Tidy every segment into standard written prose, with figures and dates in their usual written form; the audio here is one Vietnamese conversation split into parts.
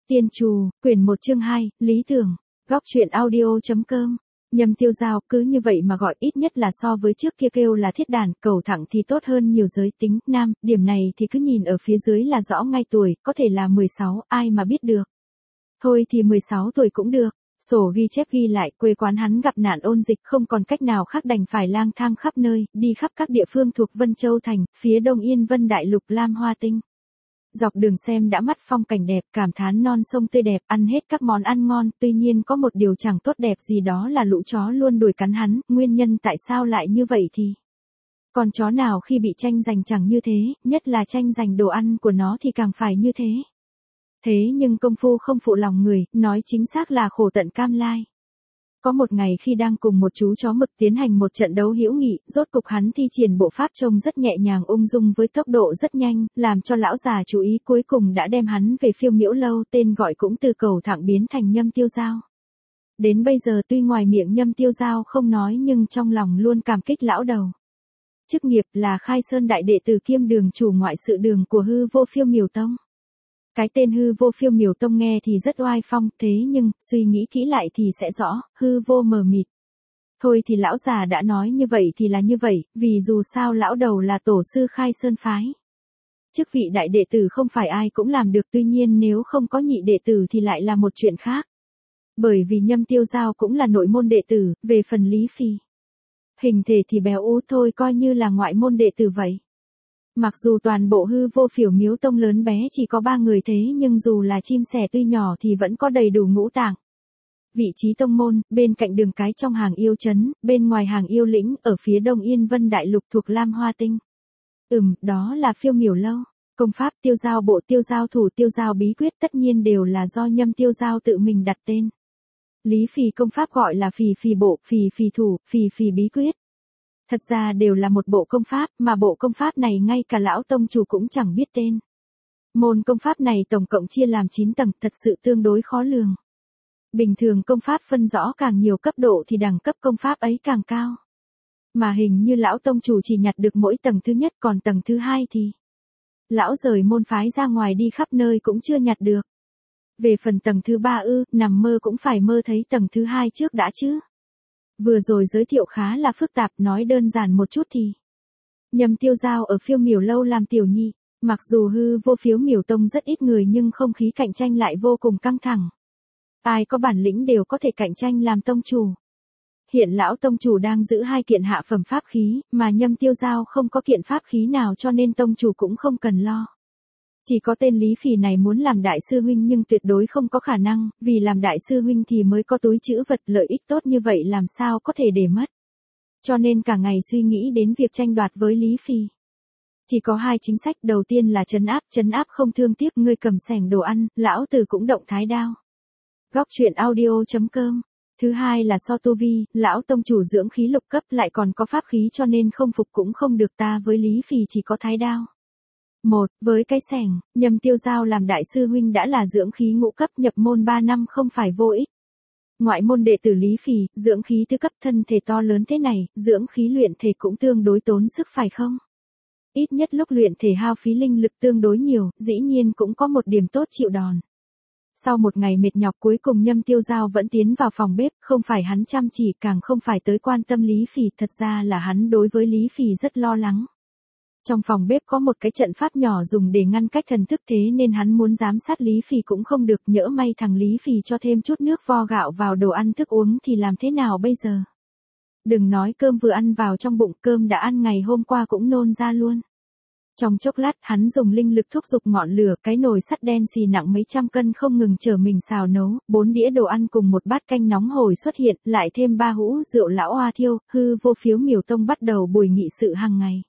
Tiên Trù, quyển 1 chương 2, Lý Tưởng, góc truyện audio.com. Nhâm Tiêu Giao cứ như vậy mà gọi, ít nhất là so với trước kia kêu là thiết đàn, cầu thẳng thì tốt hơn nhiều. Giới tính nam, điểm này thì cứ nhìn ở phía dưới là rõ ngay, tuổi, có thể là 16, ai mà biết được. Thôi thì 16 tuổi cũng được. Sổ ghi chép ghi lại, quê quán hắn gặp nạn ôn dịch, không còn cách nào khác đành phải lang thang khắp nơi, đi khắp các địa phương thuộc Vân Châu Thành, phía đông Yên Vân Đại Lục Lam Hoa Tinh. Dọc đường xem đã mắt phong cảnh đẹp, cảm thán non sông tươi đẹp, ăn hết các món ăn ngon, tuy nhiên có một điều chẳng tốt đẹp gì, đó là lũ chó luôn đuổi cắn hắn, nguyên nhân tại sao lại như vậy thì con chó nào khi bị tranh giành chẳng như thế, nhất là tranh giành đồ ăn của nó thì càng phải như thế. Thế nhưng công phu không phụ lòng người, nói chính xác là khổ tận cam lai. Có một ngày khi đang cùng một chú chó mực tiến hành một trận đấu hữu nghị, rốt cục hắn thi triển bộ pháp trông rất nhẹ nhàng ung dung với tốc độ rất nhanh, làm cho lão già chú ý, cuối cùng đã đem hắn về Phiêu Miễu Lâu, tên gọi cũng từ cầu thẳng biến thành Nhâm Tiêu Giao. Đến bây giờ tuy ngoài miệng Nhâm Tiêu Giao không nói nhưng trong lòng luôn cảm kích lão đầu. Chức nghiệp là Khai Sơn đại đệ tử kiêm đường chủ ngoại sự đường của Hư Vô Phiêu Miểu Tông. Cái tên Hư Vô Phiêu Miểu Tông nghe thì rất oai phong, thế nhưng, suy nghĩ kỹ lại thì sẽ rõ, hư vô mờ mịt. Thôi thì lão già đã nói như vậy thì là như vậy, vì dù sao lão đầu là tổ sư Khai Sơn phái. Chức vị đại đệ tử không phải ai cũng làm được, tuy nhiên nếu không có nhị đệ tử thì lại là một chuyện khác. Bởi vì Nhâm Tiêu Giao cũng là nội môn đệ tử, về phần Lý Phi. Hình thể thì béo ú thôi, coi như là ngoại môn đệ tử vậy. Mặc dù toàn bộ Hư Vô Phiểu Miếu Tông lớn bé chỉ có 3 người, thế nhưng dù là chim sẻ tuy nhỏ thì vẫn có đầy đủ ngũ tạng. Vị trí tông môn, bên cạnh đường cái trong hàng yêu trấn, bên ngoài hàng yêu lĩnh, ở phía đông Yên Vân Đại Lục thuộc Lam Hoa Tinh. Đó là Phiêu Miểu Lâu. Công pháp Tiêu Giao bộ, Tiêu Giao thủ, Tiêu Giao bí quyết tất nhiên đều là do Nhâm Tiêu Giao tự mình đặt tên. Lý Phì công pháp gọi là Phì Phì bộ, Phì Phì thủ, Phì Phì bí quyết. Thật ra đều là một bộ công pháp, mà bộ công pháp này ngay cả lão tông chủ cũng chẳng biết tên. Môn công pháp này tổng cộng chia làm 9 tầng, thật sự tương đối khó lường. Bình thường công pháp phân rõ càng nhiều cấp độ thì đẳng cấp công pháp ấy càng cao. Mà hình như lão tông chủ chỉ nhặt được mỗi tầng thứ nhất, còn tầng thứ hai thì lão rời môn phái ra ngoài đi khắp nơi cũng chưa nhặt được. Về phần tầng thứ 3 nằm mơ cũng phải mơ thấy tầng thứ 2 trước đã chứ. Vừa rồi giới thiệu khá là phức tạp, nói đơn giản một chút thì Nhâm Tiêu Giao ở Phiêu Miểu Lâu làm tiểu nhị, mặc dù Hư Vô Phiếu Miểu Tông rất ít người nhưng không khí cạnh tranh lại vô cùng căng thẳng. Ai có bản lĩnh đều có thể cạnh tranh làm tông chủ. Hiện lão tông chủ đang giữ 2 kiện hạ phẩm pháp khí, mà Nhâm Tiêu Giao không có kiện pháp khí nào cho nên tông chủ cũng không cần lo. Chỉ có tên Lý Phì này muốn làm đại sư huynh nhưng tuyệt đối không có khả năng, vì làm đại sư huynh thì mới có túi trữ vật, lợi ích tốt như vậy làm sao có thể để mất. Cho nên cả ngày suy nghĩ đến việc tranh đoạt với Lý Phì. Chỉ có 2 chính sách, đầu tiên là trấn áp không thương tiếc, ngươi cầm xẻng đồ ăn, lão tử cũng động thái đao. Góc truyện audio.com. Thứ hai là so tu vi, lão tông chủ dưỡng khí lục cấp lại còn có pháp khí cho nên không phục cũng không được, ta với Lý Phì chỉ có thái đao. Với cái xẻng, Nhâm Tiêu Giao làm đại sư huynh đã là dưỡng khí ngũ cấp, nhập môn 3 năm không phải vô ích. Ngoại môn đệ tử Lý Phì, dưỡng khí tứ cấp, thân thể to lớn thế này, dưỡng khí luyện thể cũng tương đối tốn sức phải không? Ít nhất lúc luyện thể hao phí linh lực tương đối nhiều, dĩ nhiên cũng có một điểm tốt, chịu đòn. Sau một ngày mệt nhọc cuối cùng Nhâm Tiêu Giao vẫn tiến vào phòng bếp, không phải hắn chăm chỉ, càng không phải tới quan tâm Lý Phì, thật ra là hắn đối với Lý Phì rất lo lắng. Trong phòng bếp có một cái trận pháp nhỏ dùng để ngăn cách thần thức, thế nên hắn muốn giám sát Lý Phì cũng không được, nhỡ may thằng Lý Phì cho thêm chút nước vo gạo vào đồ ăn thức uống thì làm thế nào bây giờ? Đừng nói cơm vừa ăn vào trong bụng, cơm đã ăn ngày hôm qua cũng nôn ra luôn. Trong chốc lát hắn dùng linh lực thúc giục ngọn lửa, cái nồi sắt đen xì nặng mấy trăm cân không ngừng chở mình xào nấu, 4 đĩa đồ ăn cùng một bát canh nóng hổi xuất hiện, lại thêm 3 hũ rượu lão oa thiêu. Hư Vô Phiếu Miểu Tông bắt đầu buổi nghị sự hàng ngày.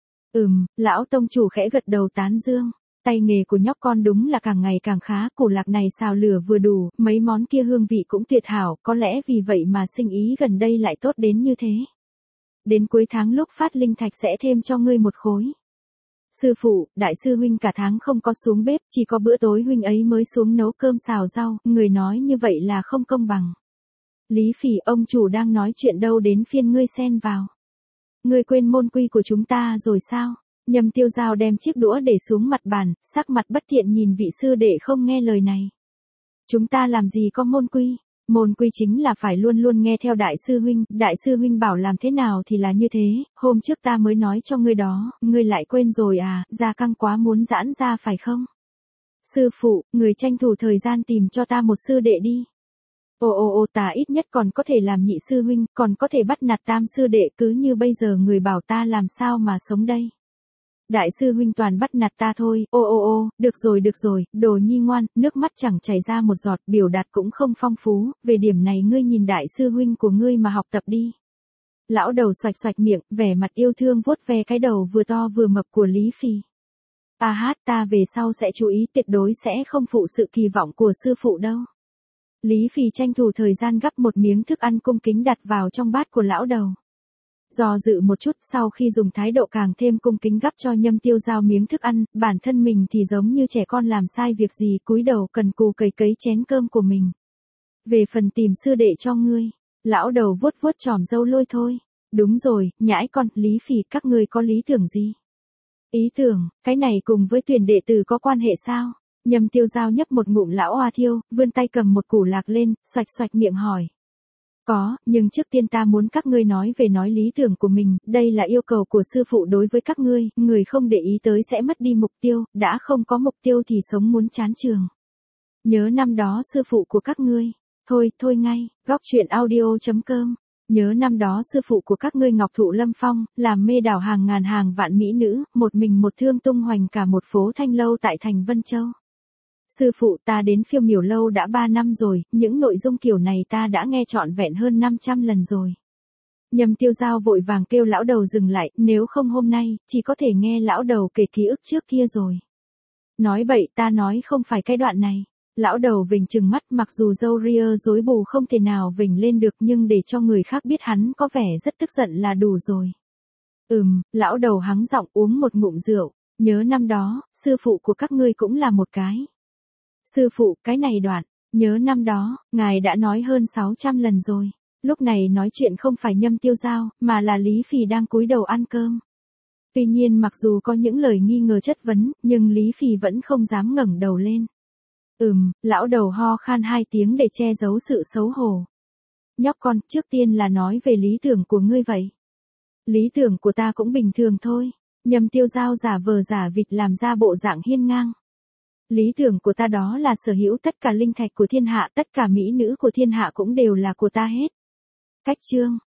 Lão tông chủ khẽ gật đầu tán dương. Tay nghề của nhóc con đúng là càng ngày càng khá, củ lạc này xào lửa vừa đủ, mấy món kia hương vị cũng tuyệt hảo, có lẽ vì vậy mà sinh ý gần đây lại tốt đến như thế. Đến cuối tháng lúc phát linh thạch sẽ thêm cho ngươi 1 khối. Sư phụ, đại sư huynh cả tháng không có xuống bếp, chỉ có bữa tối huynh ấy mới xuống nấu cơm xào rau, người nói như vậy là không công bằng. Lý Phì, ông chủ đang nói chuyện đâu đến phiên ngươi xen vào. Ngươi quên môn quy của chúng ta rồi sao? Nhâm Tiêu Giao đem chiếc đũa để xuống mặt bàn, sắc mặt bất thiện nhìn vị sư đệ không nghe lời này. Chúng ta làm gì có môn quy? Môn quy chính là phải luôn luôn nghe theo đại sư huynh bảo làm thế nào thì là như thế, hôm trước ta mới nói cho ngươi đó, ngươi lại quên rồi à, gia căng quá muốn giãn ra phải không? Sư phụ, người tranh thủ thời gian tìm cho ta một sư đệ đi. Ồ, ta ít nhất còn có thể làm nhị sư huynh, còn có thể bắt nạt tam sư đệ, cứ như bây giờ người bảo ta làm sao mà sống đây. Đại sư huynh toàn bắt nạt ta thôi, được rồi, đồ nhi ngoan, nước mắt chẳng chảy ra một giọt, biểu đạt cũng không phong phú, về điểm này ngươi nhìn đại sư huynh của ngươi mà học tập đi. Lão đầu xoạch xoạch miệng, vẻ mặt yêu thương vuốt ve cái đầu vừa to vừa mập của Lý Phi. Ta về sau sẽ chú ý, tuyệt đối sẽ không phụ sự kỳ vọng của sư phụ đâu. Lý Phi tranh thủ thời gian gắp một miếng thức ăn cung kính đặt vào trong bát của lão đầu. Do dự một chút, sau khi dùng thái độ càng thêm cung kính gắp cho Nhâm Tiêu Giao miếng thức ăn, bản thân mình thì giống như trẻ con làm sai việc gì, cúi đầu cần cù cày cấy chén cơm của mình. Về phần tìm sư đệ cho ngươi, lão đầu vuốt vuốt chòm râu lôi thôi. Đúng rồi, nhãi con, Lý Phi, các ngươi có lý tưởng gì? Ý tưởng, cái này cùng với tuyển đệ tử có quan hệ sao? Nhâm Tiêu Giao nhấp một ngụm lão hoa thiêu, vươn tay cầm một củ lạc lên, xoạch xoạch miệng hỏi. Có, nhưng trước tiên ta muốn các ngươi nói lý tưởng của mình, đây là yêu cầu của sư phụ đối với các ngươi, người không để ý tới sẽ mất đi mục tiêu, đã không có mục tiêu thì sống muốn chán trường. Nhớ năm đó sư phụ của các ngươi, thôi ngay, góc truyện audio.com. Nhớ năm đó sư phụ của các ngươi Ngọc Thụ Lâm Phong, làm mê đảo hàng ngàn hàng vạn mỹ nữ, một mình một thương tung hoành cả một phố thanh lâu tại thành Vân Châu. Sư phụ, ta đến Phiêu Miểu lâu đã 3 năm rồi, những nội dung kiểu này ta đã nghe trọn vẹn hơn 500 lần rồi. Nhâm Tiêu Giao vội vàng kêu lão đầu dừng lại, nếu không hôm nay, chỉ có thể nghe lão đầu kể ký ức trước kia rồi. Nói bậy, ta nói không phải cái đoạn này. Lão đầu vểnh trừng mắt, mặc dù râu ria rối bù không thể nào vểnh lên được, nhưng để cho người khác biết hắn có vẻ rất tức giận là đủ rồi. Lão đầu hắng giọng uống một ngụm rượu, nhớ năm đó, sư phụ của các ngươi cũng là một cái. Sư phụ, cái này đoạn, nhớ năm đó, ngài đã nói hơn 600 lần rồi. Lúc này nói chuyện không phải Nhâm Tiêu Giao, mà là Lý Phi đang cúi đầu ăn cơm. Tuy nhiên mặc dù có những lời nghi ngờ chất vấn, nhưng Lý Phi vẫn không dám ngẩng đầu lên. Lão đầu ho khan 2 tiếng để che giấu sự xấu hổ. Nhóc con, trước tiên là nói về lý tưởng của ngươi vậy. Lý tưởng của ta cũng bình thường thôi. Nhâm Tiêu Giao giả vờ giả vịt làm ra bộ dạng hiên ngang. Lý tưởng của ta đó là sở hữu tất cả linh thạch của thiên hạ, tất cả mỹ nữ của thiên hạ cũng đều là của ta hết. Cách chương.